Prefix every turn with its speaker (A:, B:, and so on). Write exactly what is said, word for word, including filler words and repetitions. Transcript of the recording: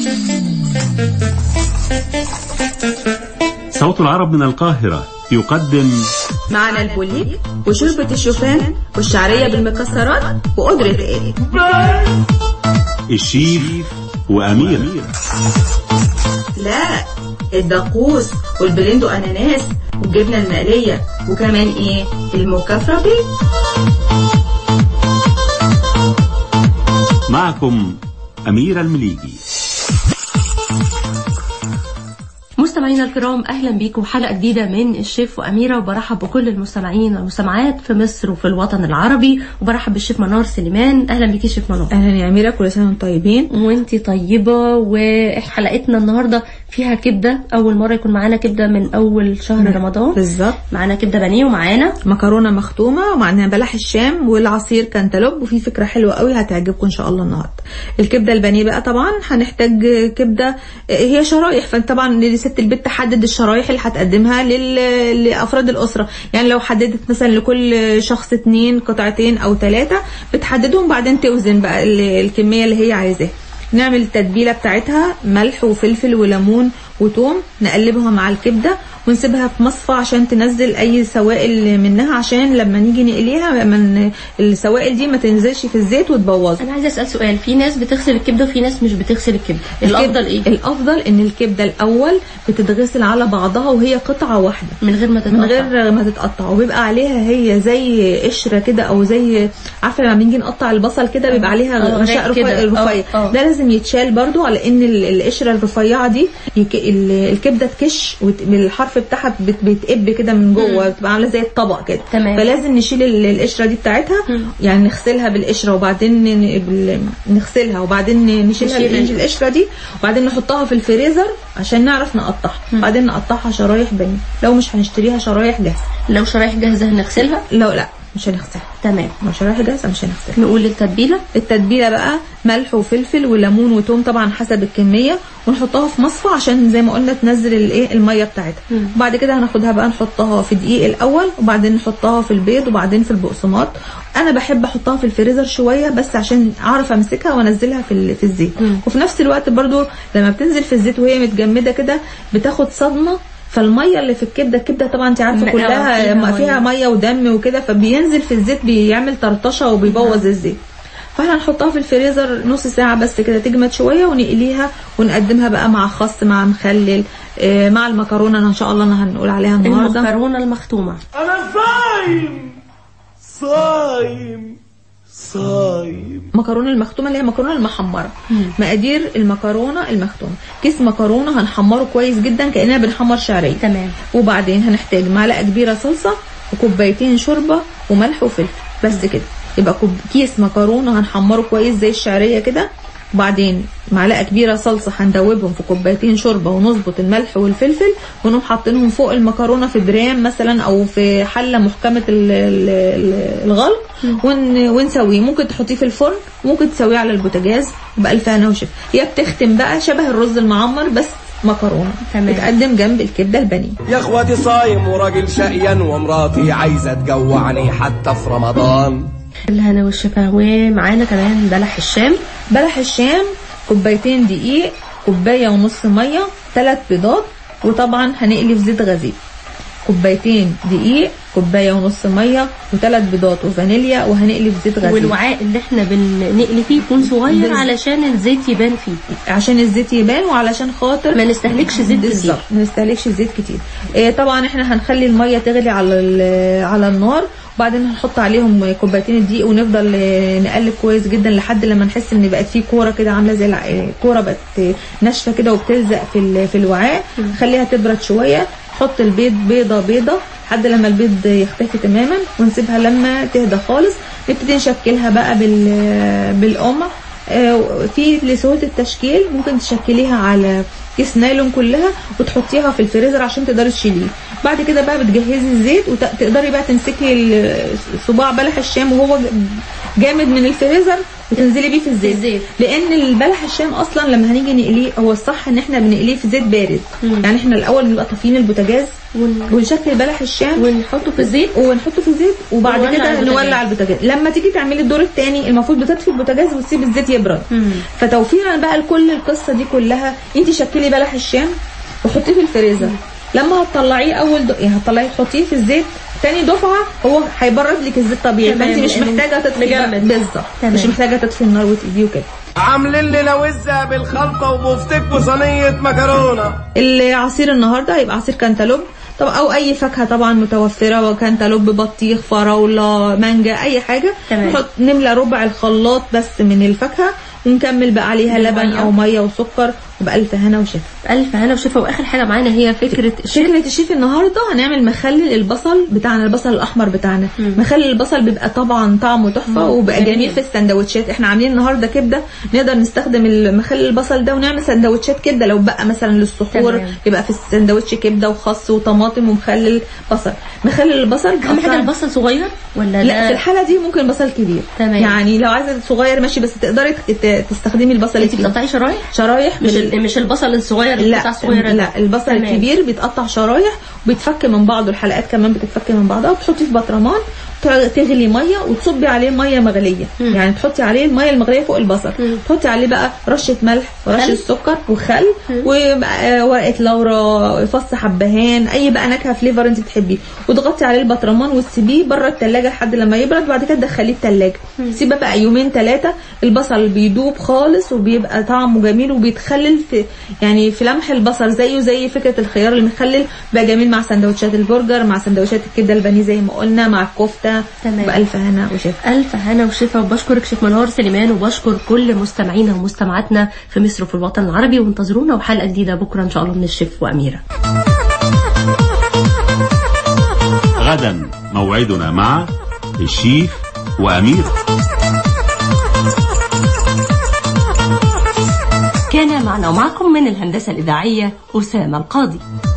A: صوت العرب من القاهرة يقدم
B: معنا البوليك وشوربة الشوفان والشعرية بالمكسرات وقدرة ايه
A: الشيف وأمير.
B: لا، الدقوس والبلندو أناناس والجبنة المقلية وكمان ايه المكفرة بيه.
A: معكم أميرة المليجي.
C: مستمعينا الكرام، اهلا بيكم حلقه جديده من الشيف واميره، وبرحب بكل المستمعين والمستمعات في مصر وفي الوطن العربي، وبرحب بالشيف منار سليمان. اهلا بيكي شيف منار.
B: اهلا يا اميره، كل سنه وانتم طيبين.
C: وانتي طيبه. وحلقتنا النهارده فيها كبده، اول مره يكون معانا كبده من اول شهر رمضان.
B: بالظبط،
C: معانا كبده بانيه ومعانا
B: مكرونه مختومه ومعانا بلح الشام والعصير كانتالوب، وفي فكره حلوه قوي هتعجبكم ان شاء الله النهارده. الكبده البانيه بقى طبعا هنحتاج كبده هي شرايح، فطبعا لست البيت تحدد الشرايح اللي هتقدمها لل... لافراد الاسره. يعني لو حددت مثلا لكل شخص اتنين قطعتين او ثلاثه بتحددهم، بعدين توزن بقى الكميه اللي هي عايزاها. نعمل التتبيله بتاعتها ملح وفلفل وليمون وتوم، نقلبها مع الكبده ونسيبها في مصفى عشان تنزل اي سوائل منها، عشان لما نيجي نقليها من السوائل دي ما تنزلش في الزيت وتبوظ.
C: انا عايزه اسال سؤال، في ناس بتغسل الكبده وفي ناس مش بتغسل الكبده، الافضل ايه؟
B: الافضل ان الكبده الاول بتتغسل على بعضها وهي قطعه واحده
C: من غير ما تتقطع،
B: من غير ما تتقطع، وبيبقى عليها هي زي قشره كده، او زي عارفه لما بنيجي نقطع البصل كده بيبقى عليها غشاء رفيع، ده لازم يتشال برضو، على ان القشره الرفيعه دي الكبده تكش والحرف بتاعها بتقب كده من جوه، بتبقى عامله زي الطبق كده.
C: تمام.
B: فلازم نشيل القشره دي بتاعتها، مم. يعني نغسلها بالقشره وبعدين نغسلها وبعدين نشيلها القشره دي، وبعدين نحطها في الفريزر عشان نعرف نقطعها، بعدين نقطعها شرايح بني لو مش هنشتريها شرايح جاهزه.
C: لو شرايح جاهزه هنغسلها؟
B: لو لا مش هنغسلها.
C: تمام.
B: لو شرايح جاهزه مش هنغسلها.
C: نقول التتبيله.
B: التتبيله بقى ملح وفلفل وليمون وتوم طبعا حسب الكميه، ونحطها في مصفى عشان زي ما قلنا تنزل الايه الميه بتاعتها. وبعد كده هناخدها بقى نحطها في دقيق الاول، وبعدين نحطها في البيض، وبعدين في البقسماط. انا بحب احطها في الفريزر شويه بس عشان اعرف امسكها وانزلها في في الزيت. مم. وفي نفس الوقت برضو لما بتنزل في الزيت وهي متجمده كده بتاخد صدمه، فالميه اللي في الكبده الكبده طبعا انت عارفه كلها فيها, فيها ميه ودم وكده، فبينزل في الزيت بيعمل طرطشه وبيبوظ الزيت. فاحنا نحطها في الفريزر نص ساعه بس كده تجمد شويه، ونقليها ونقدمها بقى مع خس مع مخلل آه مع المكرونه ان شاء الله انا هنقول عليها النهارده
C: المكرونه المختومه.
D: انا صايم صايم صايم.
B: المكرونه المختومه اللي هي المكرونه المحمره. مم. مقادير المكرونه المختومه: كيس مكرونه هنحمره كويس جدا كاننا بنحمر شعريه.
C: تمام.
B: وبعدين هنحتاج معلقه كبيره صلصه وكوبايتين شوربه وملح وفلفل بس كده، يبقى كيس مكرونه هنحمره كويس زي الشعريه كده. وبعدين معلقه كبيره صلصه هندوبهم في كوبايتين شوربه، ونظبط الملح والفلفل ونقوم حاطينهم فوق المكرونه في برام مثلا او في حله محكمه الغلق ونسويه. ممكن تحطيه في الفرن، ممكن تسويه على البوتاجاز بألف هنا وشفا. هي بتختم بقى شبه الرز المعمر بس مكرونه. تمام. بتقدم جنب الكبده البانيه.
D: يا اخواتي صايم وراجل شقيان ومراتي عايزه تجوعني حتى في رمضان.
C: الهنا والشفا. ومعانا كمان بلح الشام.
B: بلح الشام كوبايتين دقيق، كوبايه ونص ميه، ثلاث بيضات، وطبعا هنقلي في زيت غزير. كوبايتين دقيق، كوبايه ونص ميه، وثلاث بيضات وفانيليا، وهنقلي في زيت غزير.
C: والوعاء اللي احنا بنقلي فيه يكون صغير علشان الزيت يبان فيه،
B: عشان الزيت يبان وعلشان خاطر
C: ما نستهلكش زيت كتير.
B: ما نستهلكش زيت كتير. اه طبعا احنا هنخلي الميه تغلي على على النار، وبعدين هنحط عليهم كوبايتين الدقيق ونفضل نقلب كويس جدا لحد لما نحس ان بقت فيه كوره كده عامله زي الكوره بقت ناشفه كده وبتلزق في في الوعاء. خليها تبرد شويه، حط البيض بيضه بيضه لحد لما البيض يختفي تماما، ونسيبها لما تهدى خالص. نبتدي نشكلها بقى بال بالقمع. في لسهوله التشكيل ممكن تشكليها على كيس نايلون كلها وتحطيها في الفريزر عشان تقدري تشيليه. بعد كده بقى بتجهزي الزيت وتقدري بقى تمسكي صباع بلح الشام وهو جامد من الفريزر وتنزلي بيه في الزيت. الزيت لان البلح الشام اصلا لما هنيجي نقليه هو الصح ان احنا بنقليه في زيت بارد. مم. يعني احنا الاول بنبقى طافيين البوتاجاز ون... ونشكل بلح الشام
C: ونحطه في الزيت
B: ونحطه في الزيت وبعد كده نولع البوتاجاز. لما تيجي تعملي الدور الثاني المفروض بتطفي البوتاجاز وتسيب الزيت يبرد. مم. فتوفيرا بقى لكل القصه دي كلها انت شكلي بلح الشام وحطيه في الفريزر. لما هتطلعيه اول دو... يعني هتطلعيه تحطيه في الزيت تاني دفعه هو هيبرد لك الزيت طبيعي. فانت مش محتاجه تطفي بالظبط مش محتاجه تطفي النار وتقليه وكده.
D: عاملين لنا وزه بالخلطه وبفتك وصينيه مكرونه.
B: العصير النهارده هيبقى عصير كانتالوب طب او اي فاكهه طبعا متوفره وكانتالوب بطيخ فراوله مانجا اي حاجه. نحط نملى ربع الخلاط بس من الفاكهه ونكمل بقى عليها لبن او ميه وسكر وبألف هنا وشفا.
C: ألف هنا وشفا. واخر حاجه معانا هي فكره الشيف.
B: فكره الشيف النهارده هنعمل مخلل البصل بتاعنا البصل الاحمر بتاعنا. مم. مخلل البصل بيبقى طبعا طعمه تحفه وبقى جميل في السندوتشات. احنا عاملين النهارده كبده نقدر نستخدم المخلل البصل ده ونعمل سندوتشات كبده لو بقى مثلا للسحور يبقى في السندوتش كبده وخس وطماطم ومخلل بصل. مخلل البصل
C: اهم حاجه البصل صغير ولا
B: لا؟ في الحاله دي ممكن بصل كبير. تمام. يعني لو عايزه صغير ماشي بس تقدري تستخدمي البصل
C: الكبير. انت بتقطعي شرايح شرايح مش بال... مش البصل الصغير
B: لا الصغيره لا البصل تمام. الكبير بيتقطع شرايح وبيتفك من بعضه. الحلقات كمان بتتفك من بعضها وتحطي في برطمان تغلي ميه وتصبي عليه ميه مغليه. مم. يعني تحطي عليه الميه المغليه فوق البصل. مم. تحطي عليه بقى رشه ملح ورشه سكر وخل وورقه لورا فص حبهان اي بقى نكهه فليفر انت بتحبيه وتغطي عليه البطرمان وتسيبيه بره الثلاجه لحد لما يبرد. وبعد كده تدخليه الثلاجه سيبه بقى يومين ثلاثه البصل بيدوب خالص وبيبقى طعمه جميل وبيتخلل في يعني في لمح البصل زيه زي فكره الخيار المخلل بقى جميل مع سندوتشات البرجر مع سندوتشات الكبده البانيه زي ما قلنا مع الكفته. بألف هنا وشفا.
C: ألف هنا وشفا. وبشكرك شيف منار سليمان وبشكر كل مستمعينا ومستمعاتنا في مصر وفي الوطن العربي وانتظرونا وحلقة جديدة بكرة إن شاء الله من الشيف وأميرة.
A: غدا موعدنا مع الشيف وأميرة.
C: كان معنا ومعكم من الهندسة الإذاعية أسامة القاضي.